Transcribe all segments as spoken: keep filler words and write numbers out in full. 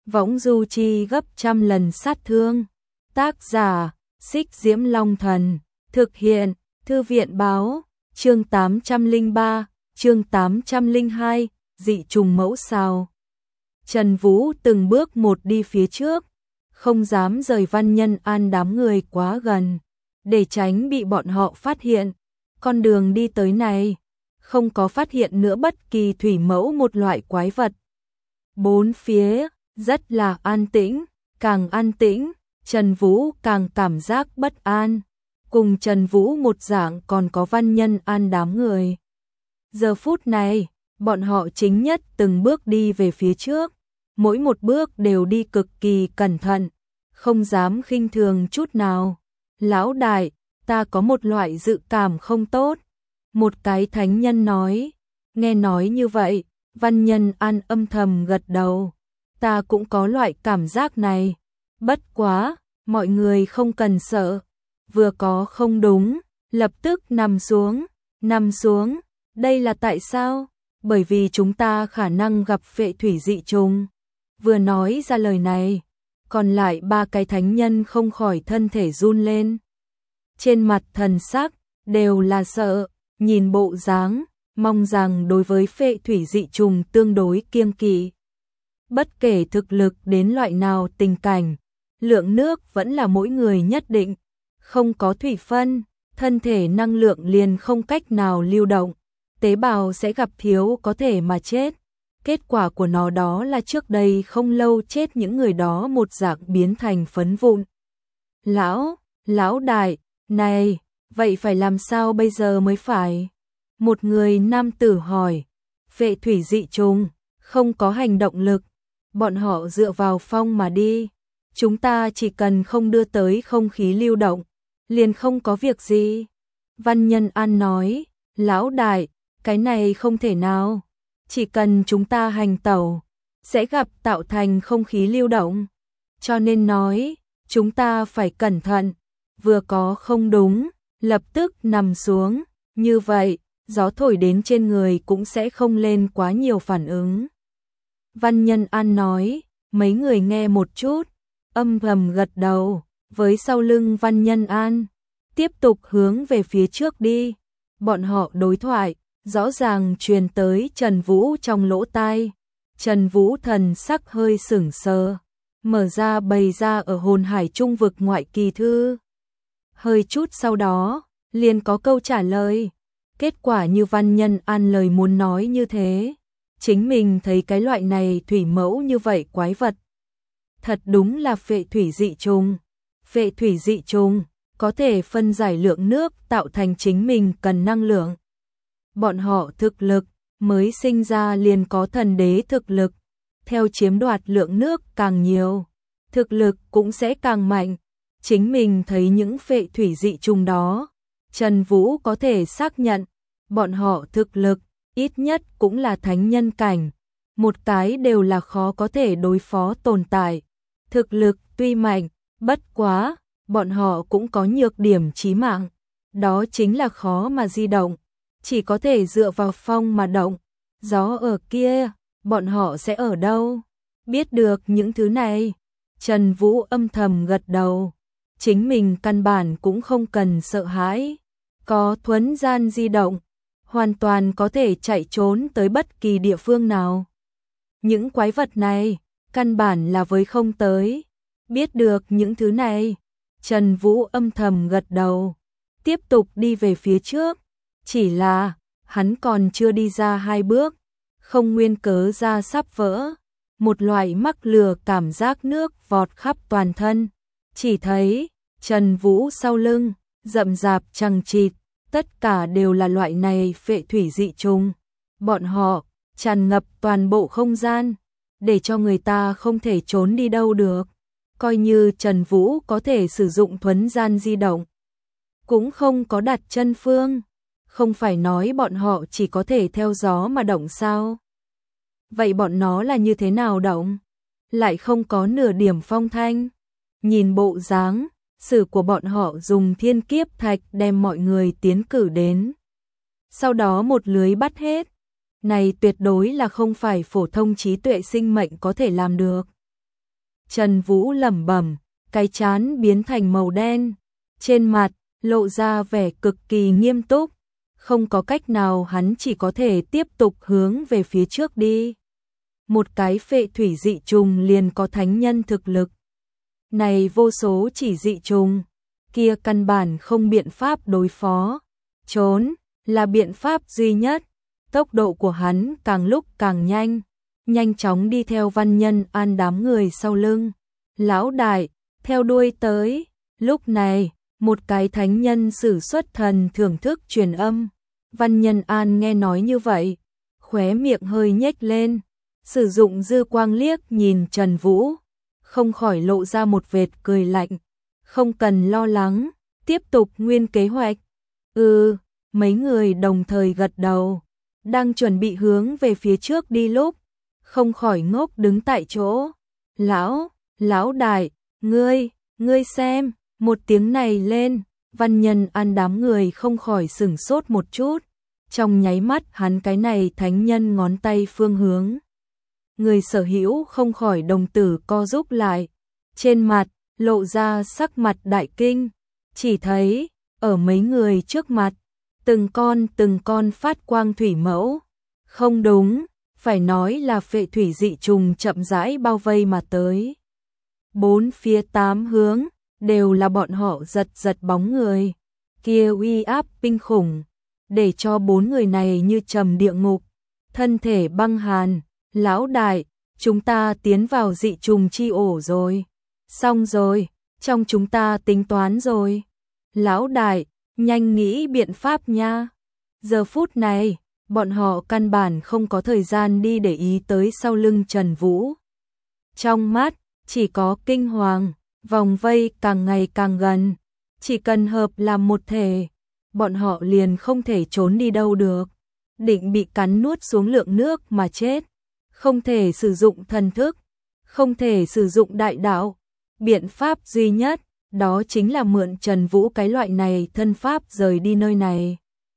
võng du chi gấp trăm lần sát thương. Tác giả, Xích Diễm Long Thần. Thực hiện, Thư viện báo, chương tám trăm lẻ ba, chương tám trăm lẻ hai, dị trùng mẫu sao. Trần Vũ từng bước một đi phía trước, không dám rời Văn Nhân An đám người quá gần, để tránh bị bọn họ phát hiện. Con đường đi tới này, không có phát hiện nữa bất kỳ thủy mẫu một loại quái vật. Bốn phía, rất là an tĩnh, càng an tĩnh, Trần Vũ càng cảm giác bất an. Cùng Trần Vũ một dạng còn có Văn Nhân An đám người. Giờ phút này, bọn họ chính nhất từng bước đi về phía trước, mỗi một bước đều đi cực kỳ cẩn thận, không dám khinh thường chút nào. Lão đại, ta có một loại dự cảm không tốt. Một cái thánh nhân nói. Nghe nói như vậy, Văn Nhân An âm thầm gật đầu. Ta cũng có loại cảm giác này. Bất quá, mọi người không cần sợ. Vừa có không đúng, lập tức nằm xuống, nằm xuống. Đây là tại sao? Bởi vì chúng ta khả năng gặp phệ thủy dị trùng. Vừa nói ra lời này, còn lại ba cái thánh nhân không khỏi thân thể run lên. Trên mặt thần sắc, đều là sợ, nhìn bộ dáng, mong rằng đối với phệ thủy dị trùng tương đối kiêng kỵ. Bất kể thực lực đến loại nào tình cảnh, lượng nước vẫn là mỗi người nhất định. Không có thủy phân, thân thể năng lượng liền không cách nào lưu động, tế bào sẽ gặp thiếu có thể mà chết. Kết quả của nó đó là trước đây không lâu chết những người đó một dạng biến thành phấn vụn. Lão, lão đại, này, vậy phải làm sao bây giờ mới phải? Một người nam tử hỏi. Phệ thủy dị trùng, không có hành động lực, bọn họ dựa vào phong mà đi. Chúng ta chỉ cần không đưa tới không khí lưu động, liền không có việc gì. Văn Nhân An nói. Lão đại, cái này không thể nào. Chỉ cần chúng ta hành tẩu, sẽ gặp tạo thành không khí lưu động. Cho nên nói, chúng ta phải cẩn thận. Vừa có không đúng, lập tức nằm xuống. Như vậy, gió thổi đến trên người cũng sẽ không lên quá nhiều phản ứng. Văn Nhân An nói. Mấy người nghe một chút, âm thầm gật đầu. Với sau lưng Văn Nhân An, tiếp tục hướng về phía trước đi. Bọn họ đối thoại, rõ ràng truyền tới Trần Vũ trong lỗ tai. Trần Vũ thần sắc hơi sững sờ, mở ra bày ra ở hồn hải trung vực ngoại kỳ thư. Hơi chút sau đó, liền có câu trả lời. Kết quả như Văn Nhân An lời muốn nói như thế. Chính mình thấy cái loại này thủy mẫu như vậy quái vật. Thật đúng là phệ thủy dị trùng. Phệ thủy dị trùng có thể phân giải lượng nước tạo thành chính mình cần năng lượng. Bọn họ thực lực mới sinh ra liền có thần đế thực lực, theo chiếm đoạt lượng nước càng nhiều, thực lực cũng sẽ càng mạnh. Chính mình thấy những phệ thủy dị trùng đó, Trần Vũ có thể xác nhận, bọn họ thực lực ít nhất cũng là thánh nhân cảnh, một cái đều là khó có thể đối phó tồn tại. Thực lực tuy mạnh, bất quá, bọn họ cũng có nhược điểm chí mạng, đó chính là khó mà di động, chỉ có thể dựa vào phong mà động. Gió ở kia, bọn họ sẽ ở đâu? Biết được những thứ này, Trần Vũ âm thầm gật đầu, chính mình căn bản cũng không cần sợ hãi, có thuấn gian di động, hoàn toàn có thể chạy trốn tới bất kỳ địa phương nào. Những quái vật này, căn bản là với không tới. Biết được những thứ này, Trần Vũ âm thầm gật đầu, tiếp tục đi về phía trước. Chỉ là, hắn còn chưa đi ra hai bước, không nguyên cớ da sắp vỡ, một loại mắc lừa cảm giác nước vọt khắp toàn thân. Chỉ thấy, Trần Vũ sau lưng, rậm rạp chằng chịt, tất cả đều là loại này phệ thủy dị trùng. Bọn họ, tràn ngập toàn bộ không gian, để cho người ta không thể trốn đi đâu được. Coi như Trần Vũ có thể sử dụng thuấn gian di động, cũng không có đặt chân phương. Không phải nói bọn họ chỉ có thể theo gió mà động sao? Vậy bọn nó là như thế nào động? Lại không có nửa điểm phong thanh. Nhìn bộ dáng, sử của bọn họ dùng thiên kiếp thạch đem mọi người tiến cử đến. Sau đó một lưới bắt hết. Này tuyệt đối là không phải phổ thông trí tuệ sinh mệnh có thể làm được. Trần Vũ lẩm bẩm, cái trán biến thành màu đen, trên mặt lộ ra vẻ cực kỳ nghiêm túc, không có cách nào hắn chỉ có thể tiếp tục hướng về phía trước đi. Một cái phệ thủy dị trùng liền có thánh nhân thực lực. Này vô số chỉ dị trùng, kia căn bản không biện pháp đối phó, trốn là biện pháp duy nhất. Tốc độ của hắn càng lúc càng nhanh, nhanh chóng đi theo Văn Nhân An đám người sau lưng. Lão đại, theo đuôi tới, lúc này, một cái thánh nhân sử xuất thần thưởng thức truyền âm. Văn Nhân An nghe nói như vậy, khóe miệng hơi nhếch lên, sử dụng dư quang liếc nhìn Trần Vũ, không khỏi lộ ra một vệt cười lạnh. Không cần lo lắng, tiếp tục nguyên kế hoạch. Ừ, mấy người đồng thời gật đầu, đang chuẩn bị hướng về phía trước đi lúc, không khỏi ngốc đứng tại chỗ. Lão, lão đại, ngươi, ngươi xem, một tiếng này lên, Văn Nhân An đám người không khỏi sửng sốt một chút, trong nháy mắt hắn cái này thánh nhân ngón tay phương hướng. Người sở hữu không khỏi đồng tử co rúm lại, trên mặt lộ ra sắc mặt đại kinh, chỉ thấy ở mấy người trước mặt, từng con từng con phát quang thủy mẫu, không đúng, phải nói là phệ thủy dị trùng chậm rãi bao vây mà tới. Bốn phía tám hướng đều là bọn họ giật giật bóng người, kia uy áp kinh khủng, để cho bốn người này như trầm địa ngục, thân thể băng hàn. Lão đại, chúng ta tiến vào dị trùng chi ổ rồi. Xong rồi, trong chúng ta tính toán rồi. Lão đại, nhanh nghĩ biện pháp nha. Giờ phút này, bọn họ căn bản không có thời gian đi để ý tới sau lưng Trần Vũ. Trong mắt, chỉ có kinh hoàng, vòng vây càng ngày càng gần. Chỉ cần hợp làm một thể, bọn họ liền không thể trốn đi đâu được. Định bị cắn nuốt xuống lượng nước mà chết. Không thể sử dụng thần thức, không thể sử dụng đại đạo. Biện pháp duy nhất, đó chính là mượn Trần Vũ cái loại này thân pháp rời đi nơi này.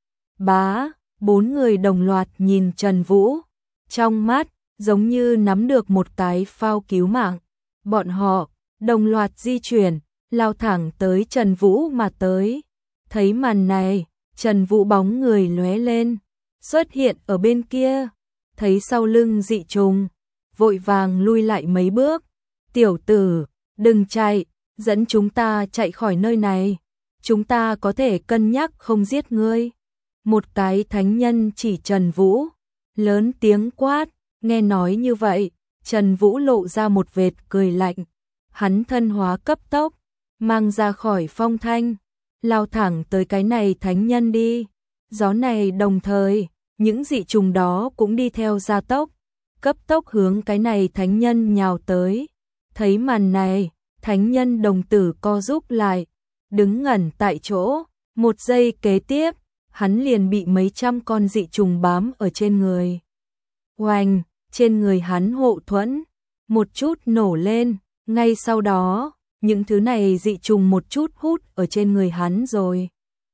Bá, bốn người đồng loạt nhìn Trần Vũ, trong mắt giống như nắm được một cái phao cứu mạng. Bọn họ đồng loạt di chuyển, lao thẳng tới Trần Vũ mà tới. Thấy màn này, Trần Vũ bóng người lóe lên, xuất hiện ở bên kia. Thấy sau lưng dị trùng, vội vàng lui lại mấy bước. Tiểu tử, đừng chạy, dẫn chúng ta chạy khỏi nơi này. Chúng ta có thể cân nhắc không giết ngươi. Một cái thánh nhân chỉ Trần Vũ, lớn tiếng quát. Nghe nói như vậy, Trần Vũ lộ ra một vệt cười lạnh. Hắn thân hóa cấp tốc, mang ra khỏi phong thanh, lao thẳng tới cái này thánh nhân đi. Gió này đồng thời, những dị trùng đó cũng đi theo gia tốc, cấp tốc hướng cái này thánh nhân nhào tới. Thấy màn này, thánh nhân đồng tử co rúm lại, đứng ngẩn tại chỗ. Một giây kế tiếp, hắn liền bị mấy trăm con dị trùng bám ở trên người. Oanh, trên người hắn hộ thuẫn, một chút nổ lên, ngay sau đó, những thứ này dị trùng một chút hút ở trên người hắn rồi.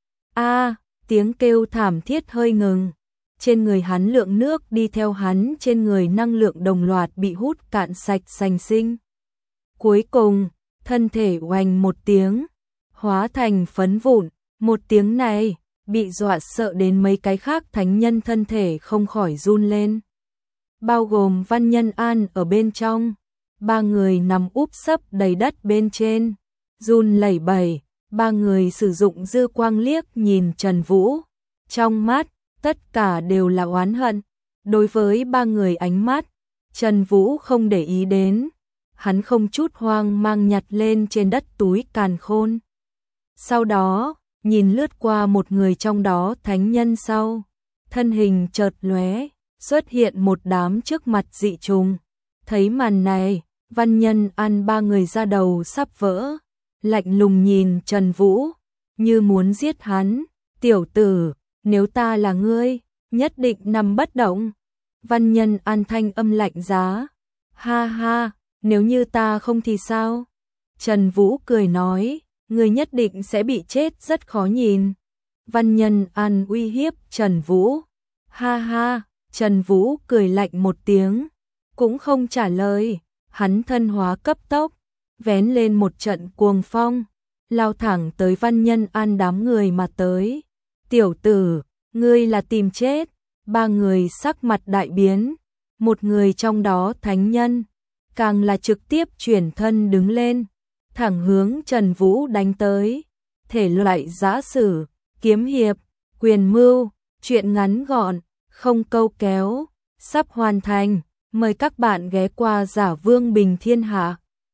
A, tiếng kêu thảm thiết hơi ngừng. Trên người hắn lượng nước đi theo hắn trên người năng lượng đồng loạt bị hút cạn sạch sành sinh. Cuối cùng, thân thể oanh một tiếng, hóa thành phấn vụn. Một tiếng này, bị dọa sợ đến mấy cái khác thánh nhân thân thể không khỏi run lên. Bao gồm Văn Nhân An ở bên trong, ba người nằm úp sấp đầy đất bên trên, run lẩy bẩy. Ba người sử dụng dư quang liếc nhìn Trần Vũ, trong mắt tất cả đều là oán hận. Đối với ba người ánh mắt, Trần Vũ không để ý đến, hắn không chút hoang mang nhặt lên trên đất túi càn khôn. Sau đó, nhìn lướt qua một người trong đó thánh nhân sau, thân hình chợt lóe, xuất hiện một đám trước mặt dị trùng. Thấy màn này, Văn Nhân An ba người ra đầu sắp vỡ, lạnh lùng nhìn Trần Vũ, như muốn giết hắn. Tiểu tử, nếu ta là ngươi, nhất định nằm bất động. Văn Nhân An thanh âm lạnh giá. Ha ha, nếu như ta không thì sao? Trần Vũ cười nói, ngươi nhất định sẽ bị chết rất khó nhìn. Văn Nhân An uy hiếp Trần Vũ. Ha ha, Trần Vũ cười lạnh một tiếng, cũng không trả lời. hắn thân hóa cấp tốc, vén lên một trận cuồng phong, lao thẳng tới Văn Nhân An đám người mà tới. Tiểu tử, ngươi là tìm chết. Ba người sắc mặt đại biến, một người trong đó thánh nhân, càng là trực tiếp chuyển thân đứng lên, thẳng hướng Trần Vũ đánh tới. Thể loại giã sử, kiếm hiệp, quyền mưu, truyện ngắn gọn, không câu kéo, sắp hoàn thành. Mời các bạn ghé qua Giả Vương Bình Thiên Hạ.